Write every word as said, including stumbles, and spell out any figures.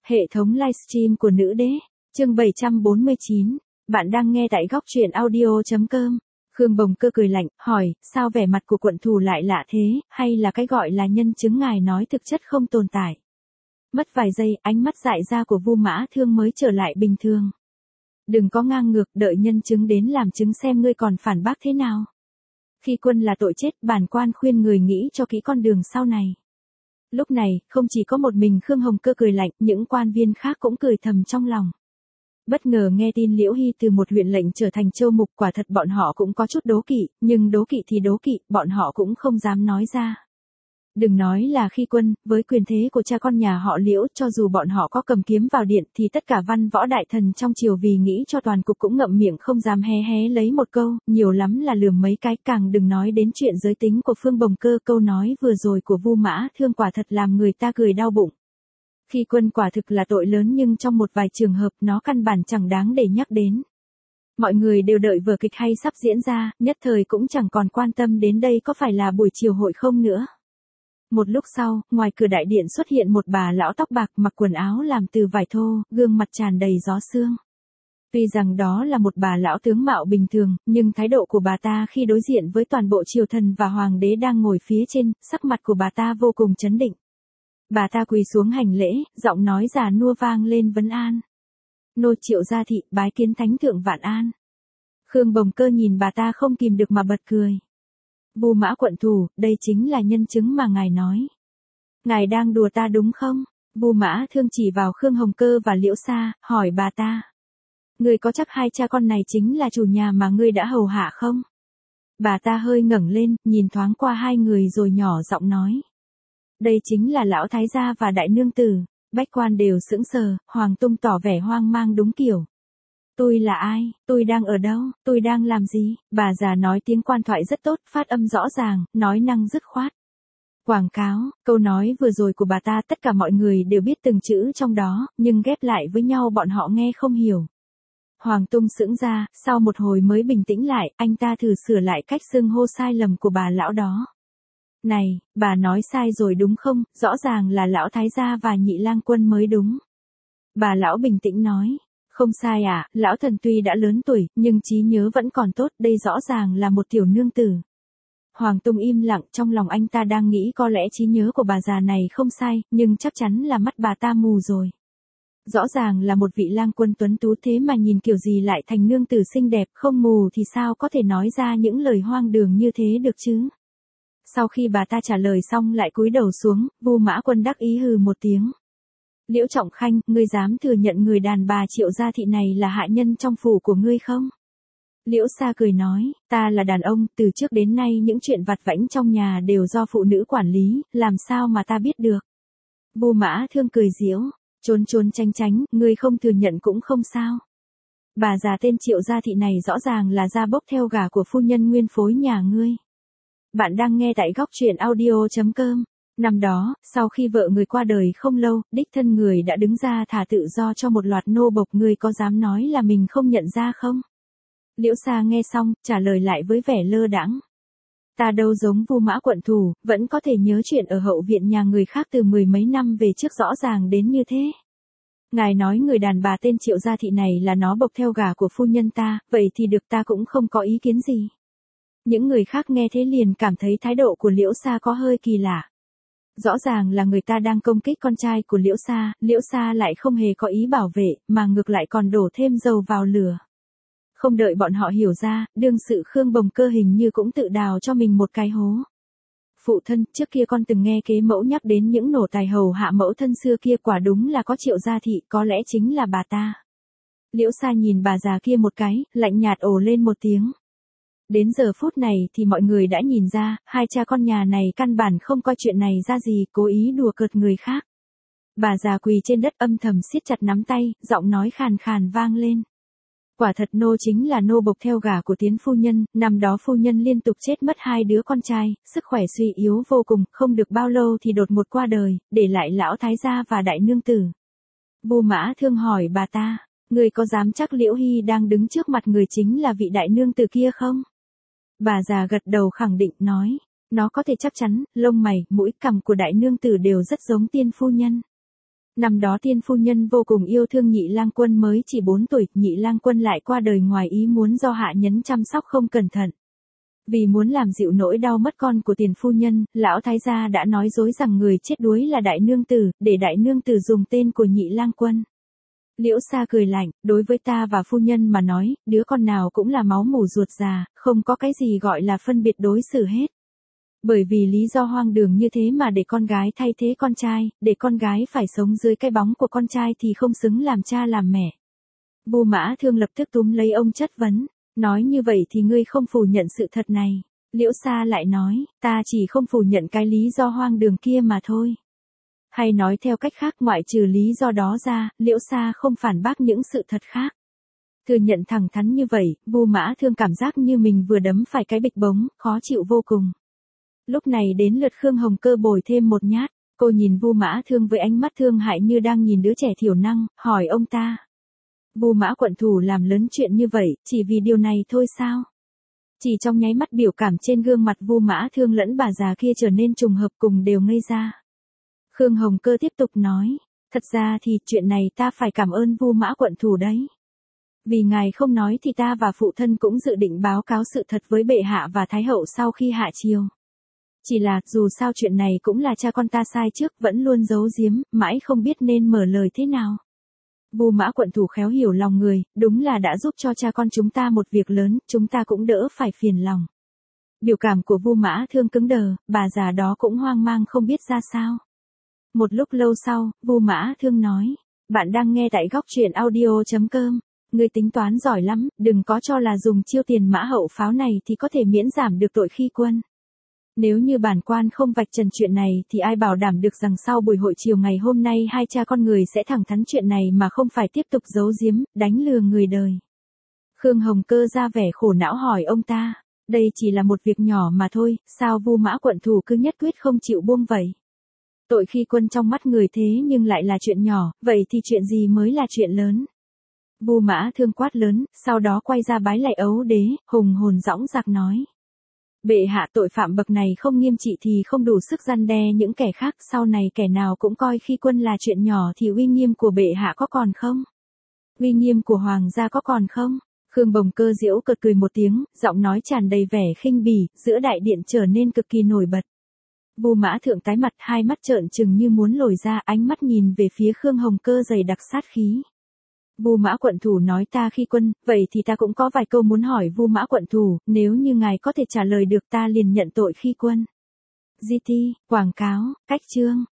Hệ thống livestream của nữ đế, chương bảy trăm bốn mươi chín. Bạn đang nghe tại góc truyện audio chấm com. Khương Bồng Cơ cười lạnh, hỏi, sao vẻ mặt của quận thủ lại lạ thế, hay là cái gọi là nhân chứng ngài nói thực chất không tồn tại? Mất vài giây, ánh mắt dại ra của Vu Mã Thương mới trở lại bình thường. Đừng có ngang ngược, đợi nhân chứng đến làm chứng xem ngươi còn phản bác thế nào. Khi quân là tội chết, bản quan khuyên người nghĩ cho kỹ con đường sau này. Lúc này, không chỉ có một mình Khương Hồng Cơ cười lạnh, những quan viên khác cũng cười thầm trong lòng. Bất ngờ nghe tin Liễu Hy từ một huyện lệnh trở thành châu mục, quả thật bọn họ cũng có chút đố kỵ, nhưng đố kỵ thì đố kỵ, bọn họ cũng không dám nói ra. Đừng nói là khi quân, với quyền thế của cha con nhà họ Liễu, cho dù bọn họ có cầm kiếm vào điện thì tất cả văn võ đại thần trong triều vì nghĩ cho toàn cục cũng ngậm miệng không dám hé hé lấy một câu, nhiều lắm là lườm mấy cái, càng đừng nói đến chuyện giới tính của Phương Bồng Cơ. Câu nói vừa rồi của Vu Mã Thương quả thật làm người ta cười đau bụng. Khi quân quả thực là tội lớn, nhưng trong một vài trường hợp nó căn bản chẳng đáng để nhắc đến. Mọi người đều đợi vở kịch hay sắp diễn ra, nhất thời cũng chẳng còn quan tâm đến đây có phải là buổi chiều hội không nữa. Một lúc sau, ngoài cửa đại điện xuất hiện một bà lão tóc bạc, mặc quần áo làm từ vải thô, gương mặt tràn đầy gió sương. Tuy rằng đó là một bà lão tướng mạo bình thường, nhưng thái độ của bà ta khi đối diện với toàn bộ triều thần và hoàng đế đang ngồi phía trên, sắc mặt của bà ta vô cùng trấn định. Bà ta quỳ xuống hành lễ, giọng nói già nua vang lên vấn an. Nô Triệu Gia Thị bái kiến thánh thượng vạn an. Khương Bồng Cơ nhìn bà ta không kìm được mà bật cười. Vu Mã quận thủ, đây chính là nhân chứng mà ngài nói. Ngài đang đùa ta đúng không? Vu Mã Thương chỉ vào Khương Hồng Cơ và Liễu Sa, hỏi bà ta. Ngươi có chắc hai cha con này chính là chủ nhà mà ngươi đã hầu hạ không? Bà ta hơi ngẩng lên, nhìn thoáng qua hai người rồi nhỏ giọng nói. Đây chính là lão thái gia và đại nương tử. Bách quan đều sững sờ, Hoàng Tung tỏ vẻ hoang mang đúng kiểu. Tôi là ai, tôi đang ở đâu, tôi đang làm gì? Bà già nói tiếng quan thoại rất tốt, phát âm rõ ràng, nói năng dứt khoát. Quảng cáo, câu nói vừa rồi của bà ta tất cả mọi người đều biết từng chữ trong đó, nhưng ghép lại với nhau bọn họ nghe không hiểu. Hoàng Tung sững ra, sau một hồi mới bình tĩnh lại, anh ta thử sửa lại cách xưng hô sai lầm của bà lão đó. Này, bà nói sai rồi đúng không, rõ ràng là lão thái gia và nhị lang quân mới đúng. Bà lão bình tĩnh nói. Không sai à, lão thần tuy đã lớn tuổi, nhưng trí nhớ vẫn còn tốt, đây rõ ràng là một tiểu nương tử. Hoàng Tung im lặng, trong lòng anh ta đang nghĩ có lẽ trí nhớ của bà già này không sai, nhưng chắc chắn là mắt bà ta mù rồi. Rõ ràng là một vị lang quân tuấn tú, thế mà nhìn kiểu gì lại thành nương tử xinh đẹp, không mù thì sao có thể nói ra những lời hoang đường như thế được chứ? Sau khi bà ta trả lời xong lại cúi đầu xuống, Vu Mã Quân đắc ý hừ một tiếng. Liễu Trọng Khanh, ngươi dám thừa nhận người đàn bà Triệu Gia Thị này là hạ nhân trong phủ của ngươi không? Liễu Sa cười nói, ta là đàn ông, từ trước đến nay những chuyện vặt vãnh trong nhà đều do phụ nữ quản lý, làm sao mà ta biết được? Vu Mã Thương cười giễu, trốn trốn tránh tránh, ngươi không thừa nhận cũng không sao. Bà già tên Triệu Gia Thị này rõ ràng là gia bốc theo gả của phu nhân nguyên phối nhà ngươi. Bạn đang nghe tại góc truyện audio chấm com. Năm đó, sau khi vợ người qua đời không lâu, đích thân người đã đứng ra thả tự do cho một loạt nô bộc, người có dám nói là mình không nhận ra không? Liễu Sa nghe xong, trả lời lại với vẻ lơ đãng. Ta đâu giống Vu Mã quận thủ, vẫn có thể nhớ chuyện ở hậu viện nhà người khác từ mười mấy năm về trước rõ ràng đến như thế. Ngài nói người đàn bà tên Triệu Gia Thị này là nó bộc theo gả của phu nhân ta, vậy thì được, ta cũng không có ý kiến gì. Những người khác nghe thế liền cảm thấy thái độ của Liễu Sa có hơi kỳ lạ. Rõ ràng là người ta đang công kích con trai của Liễu Sa, Liễu Sa lại không hề có ý bảo vệ, mà ngược lại còn đổ thêm dầu vào lửa. Không đợi bọn họ hiểu ra, đương sự Khương Bồng Cơ hình như cũng tự đào cho mình một cái hố. Phụ thân, trước kia con từng nghe kế mẫu nhắc đến những nổ tài hầu hạ mẫu thân xưa kia, quả đúng là có Triệu Gia Thị, có lẽ chính là bà ta. Liễu Sa nhìn bà già kia một cái, lạnh nhạt ồ lên một tiếng. Đến giờ phút này thì mọi người đã nhìn ra, hai cha con nhà này căn bản không coi chuyện này ra gì, cố ý đùa cợt người khác. Bà già quỳ trên đất âm thầm siết chặt nắm tay, giọng nói khàn khàn vang lên. Quả thật nô chính là nô bộc theo gả của Tiến phu nhân, năm đó phu nhân liên tục chết mất hai đứa con trai, sức khỏe suy yếu vô cùng, không được bao lâu thì đột ngột qua đời, để lại lão thái gia và đại nương tử. Vu Mã Thương hỏi bà ta, người có dám chắc Liễu Hy đang đứng trước mặt người chính là vị đại nương tử kia không? Bà già gật đầu khẳng định nói, nó có thể chắc chắn, lông mày, mũi cằm của đại nương tử đều rất giống Tiên phu nhân. Năm đó tiên phu nhân vô cùng yêu thương nhị lang quân mới chỉ bốn tuổi, nhị lang quân lại qua đời ngoài ý muốn do hạ nhấn chăm sóc không cẩn thận. Vì muốn làm dịu nỗi đau mất con của tiền phu nhân, lão thái gia đã nói dối rằng người chết đuối là đại nương tử, để đại nương tử dùng tên của nhị lang quân. Liễu Sa cười lạnh, đối với ta và phu nhân mà nói, đứa con nào cũng là máu mủ ruột già, không có cái gì gọi là phân biệt đối xử hết. Bởi vì lý do hoang đường như thế mà để con gái thay thế con trai, để con gái phải sống dưới cái bóng của con trai thì không xứng làm cha làm mẹ. Vu Mã Thương lập tức túm lấy ông chất vấn, nói như vậy thì ngươi không phủ nhận sự thật này. Liễu Sa lại nói, ta chỉ không phủ nhận cái lý do hoang đường kia mà thôi. Hay nói theo cách khác, ngoại trừ lý do đó ra, Liễu Sa không phản bác những sự thật khác. Thừa nhận thẳng thắn như vậy, Vu Mã Thương cảm giác như mình vừa đấm phải cái bịch bống, khó chịu vô cùng. Lúc này đến lượt Khương Hồng Cơ bồi thêm một nhát, cô nhìn Vu Mã Thương với ánh mắt thương hại như đang nhìn đứa trẻ thiểu năng, hỏi ông ta. Vu Mã quận thủ làm lớn chuyện như vậy, chỉ vì điều này thôi sao? Chỉ trong nháy mắt biểu cảm trên gương mặt Vu Mã Thương lẫn bà già kia trở nên trùng hợp cùng đều ngây ra. Khương Hồng Cơ tiếp tục nói, thật ra thì chuyện này ta phải cảm ơn Vu Mã quận thủ đấy. Vì ngài không nói thì ta và phụ thân cũng dự định báo cáo sự thật với bệ hạ và thái hậu sau khi hạ triều. Chỉ là, dù sao chuyện này cũng là cha con ta sai trước, vẫn luôn giấu giếm, mãi không biết nên mở lời thế nào. Vu Mã quận thủ khéo hiểu lòng người, đúng là đã giúp cho cha con chúng ta một việc lớn, chúng ta cũng đỡ phải phiền lòng. Biểu cảm của Vu Mã Thương cứng đờ, bà già đó cũng hoang mang không biết ra sao. Một lúc lâu sau, Vu Mã Thương nói, bạn đang nghe tại góc truyện audio chấm com. Ngươi tính toán giỏi lắm, đừng có cho là dùng chiêu tiền mã hậu pháo này thì có thể miễn giảm được tội khi quân. Nếu như bản quan không vạch trần chuyện này thì ai bảo đảm được rằng sau buổi hội chiều ngày hôm nay hai cha con người sẽ thẳng thắn chuyện này mà không phải tiếp tục giấu giếm, đánh lừa người đời. Khương Hồng Cơ ra vẻ khổ não hỏi ông ta, đây chỉ là một việc nhỏ mà thôi, sao Vu Mã quận thủ cứ nhất quyết không chịu buông vậy? Tội khi quân trong mắt người thế nhưng lại là chuyện nhỏ, vậy thì chuyện gì mới là chuyện lớn? Vu Mã Thương quát lớn, sau đó quay ra bái lạy ấu đế, hùng hồn dõng dạc nói. Bệ hạ, tội phạm bậc này không nghiêm trị thì không đủ sức răn đe những kẻ khác, sau này kẻ nào cũng coi khi quân là chuyện nhỏ thì uy nghiêm của bệ hạ có còn không? Uy nghiêm của hoàng gia có còn không? Khương Bồng Cơ giễu cợt cười một tiếng, giọng nói tràn đầy vẻ khinh bỉ, giữa đại điện trở nên cực kỳ nổi bật. Vu Mã Thượng tái mặt, hai mắt trợn trừng như muốn lồi ra, ánh mắt nhìn về phía Khương Hồng Cơ dày đặc sát khí. Vu Mã quận thủ nói ta khi quân, vậy thì ta cũng có vài câu muốn hỏi Vu Mã quận thủ, nếu như ngài có thể trả lời được ta liền nhận tội khi quân. giê tê, quảng cáo, cách chương.